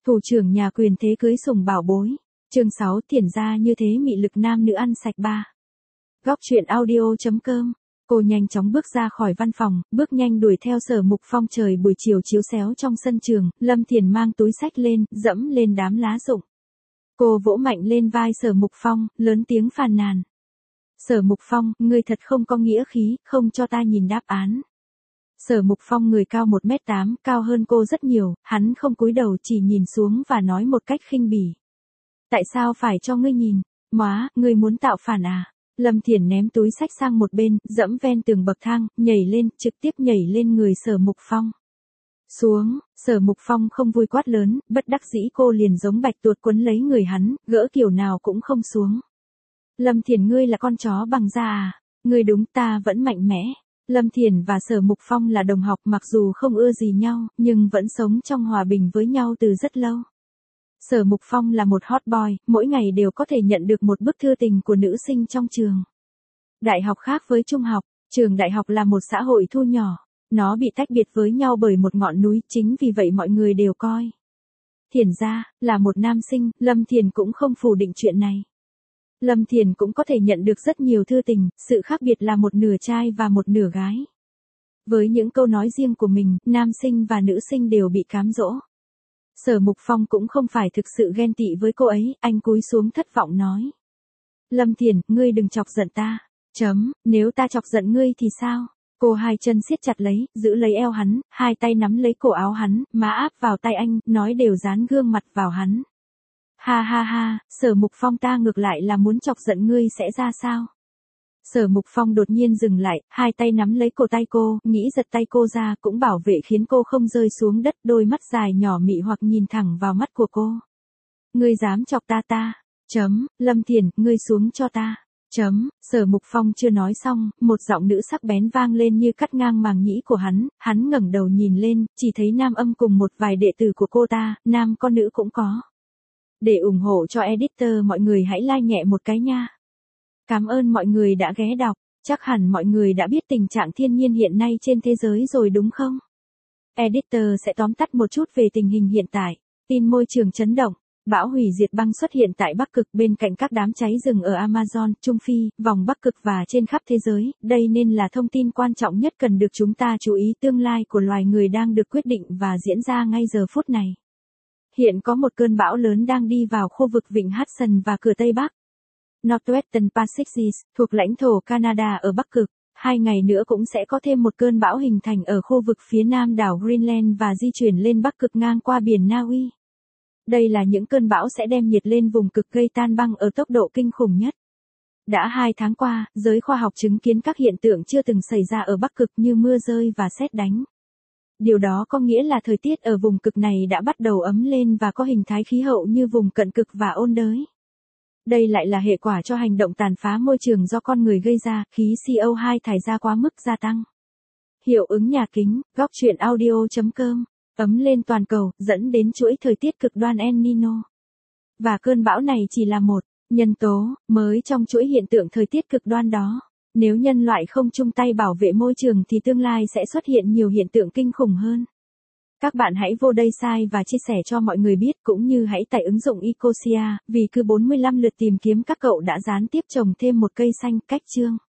Thủ trưởng nhà quyền thế cưới sủng bảo bối. Chương 6 Thiển gia như thế mị lực nam nữ ăn sạch ba. Góc truyện audio.com. Cô nhanh chóng bước ra khỏi văn phòng, bước nhanh đuổi theo Sở Mục Phong. Trời buổi chiều chiếu xéo trong sân trường, Lâm Thiển mang túi xách lên, dẫm lên đám lá rụng. Cô vỗ mạnh lên vai Sở Mục Phong, lớn tiếng phàn nàn. Sở Mục Phong, ngươi thật không có nghĩa khí, không cho ta nhìn đáp án. Sở Mục Phong người cao 1m8, cao hơn cô rất nhiều, hắn không cúi đầu chỉ nhìn xuống và nói một cách khinh bỉ. Tại sao phải cho ngươi nhìn? Móa, ngươi muốn tạo phản à? Lâm Thiển ném túi xách sang một bên, dẫm ven tường bậc thang, nhảy lên, trực tiếp nhảy lên người Sở Mục Phong. Xuống, Sở Mục Phong không vui quát lớn, bất đắc dĩ cô liền giống bạch tuột quấn lấy người hắn, gỡ kiểu nào cũng không xuống. Lâm Thiển, ngươi là con chó bằng da à? Ngươi đúng, ta vẫn mạnh mẽ. Lâm Thiển và Sở Mục Phong là đồng học, mặc dù không ưa gì nhau, nhưng vẫn sống trong hòa bình với nhau từ rất lâu. Sở Mục Phong là một hot boy, mỗi ngày đều có thể nhận được một bức thư tình của nữ sinh trong trường. Đại học khác với trung học, trường đại học là một xã hội thu nhỏ. Nó bị tách biệt với nhau bởi một ngọn núi, chính vì vậy mọi người đều coi Thiển gia là một nam sinh. Lâm Thiển cũng không phủ định chuyện này. Lâm Thiển cũng có thể nhận được rất nhiều thư tình, sự khác biệt là một nửa trai và một nửa gái. Với những câu nói riêng của mình, nam sinh và nữ sinh đều bị cám dỗ. Sở Mục Phong cũng không phải thực sự ghen tị với cô ấy, anh cúi xuống thất vọng nói. Lâm Thiển, ngươi đừng chọc giận ta. Nếu ta chọc giận ngươi thì sao? Cô hai chân siết chặt lấy, giữ lấy eo hắn, hai tay nắm lấy cổ áo hắn, má áp vào tay anh, nói đều dán gương mặt vào hắn. Ha ha ha, Sở Mục Phong, ta ngược lại là muốn chọc giận ngươi sẽ ra sao? Sở Mục Phong đột nhiên dừng lại, hai tay nắm lấy cổ tay cô, nghĩ giật tay cô ra cũng bảo vệ khiến cô không rơi xuống đất, đôi mắt dài nhỏ mị hoặc nhìn thẳng vào mắt của cô. Ngươi dám chọc ta? Lâm Thiển, ngươi xuống cho ta. Sở Mục Phong chưa nói xong, một giọng nữ sắc bén vang lên như cắt ngang màng nhĩ của hắn ngẩng đầu nhìn lên, chỉ thấy nam âm cùng một vài đệ tử của cô ta, nam có nữ cũng có. Để ủng hộ cho editor mọi người hãy like nhẹ một cái nha. Cảm ơn mọi người đã ghé đọc, chắc hẳn mọi người đã biết tình trạng thiên nhiên hiện nay trên thế giới rồi đúng không? Editor sẽ tóm tắt một chút về tình hình hiện tại. Tin môi trường chấn động. Bão hủy diệt băng xuất hiện tại Bắc Cực bên cạnh các đám cháy rừng ở Amazon, Trung Phi, vòng Bắc Cực và trên khắp thế giới. Đây nên là thông tin quan trọng nhất cần được chúng ta chú ý. Tương lai của loài người đang được quyết định và diễn ra ngay giờ phút này. Hiện có một cơn bão lớn đang đi vào khu vực vịnh Hudson và cửa Tây Bắc. Northwestern Pacific, thuộc lãnh thổ Canada ở Bắc Cực. 2 ngày nữa cũng sẽ có thêm một cơn bão hình thành ở khu vực phía nam đảo Greenland và di chuyển lên Bắc Cực ngang qua biển Na Uy. Đây là những cơn bão sẽ đem nhiệt lên vùng cực gây tan băng ở tốc độ kinh khủng nhất. Đã 2 tháng qua, giới khoa học chứng kiến các hiện tượng chưa từng xảy ra ở Bắc Cực như mưa rơi và sét đánh. Điều đó có nghĩa là thời tiết ở vùng cực này đã bắt đầu ấm lên và có hình thái khí hậu như vùng cận cực và ôn đới. Đây lại là hệ quả cho hành động tàn phá môi trường do con người gây ra, khí CO2 thải ra quá mức gia tăng. Hiệu ứng nhà kính, góc truyện audio.com, ấm lên toàn cầu, dẫn đến chuỗi thời tiết cực đoan El Nino. Và cơn bão này chỉ là một nhân tố mới trong chuỗi hiện tượng thời tiết cực đoan đó. Nếu nhân loại không chung tay bảo vệ môi trường thì tương lai sẽ xuất hiện nhiều hiện tượng kinh khủng hơn. Các bạn hãy vô đây like và chia sẻ cho mọi người biết, cũng như hãy tải ứng dụng Ecosia, vì cứ 45 lượt tìm kiếm các cậu đã gián tiếp trồng thêm một cây xanh. Cách chương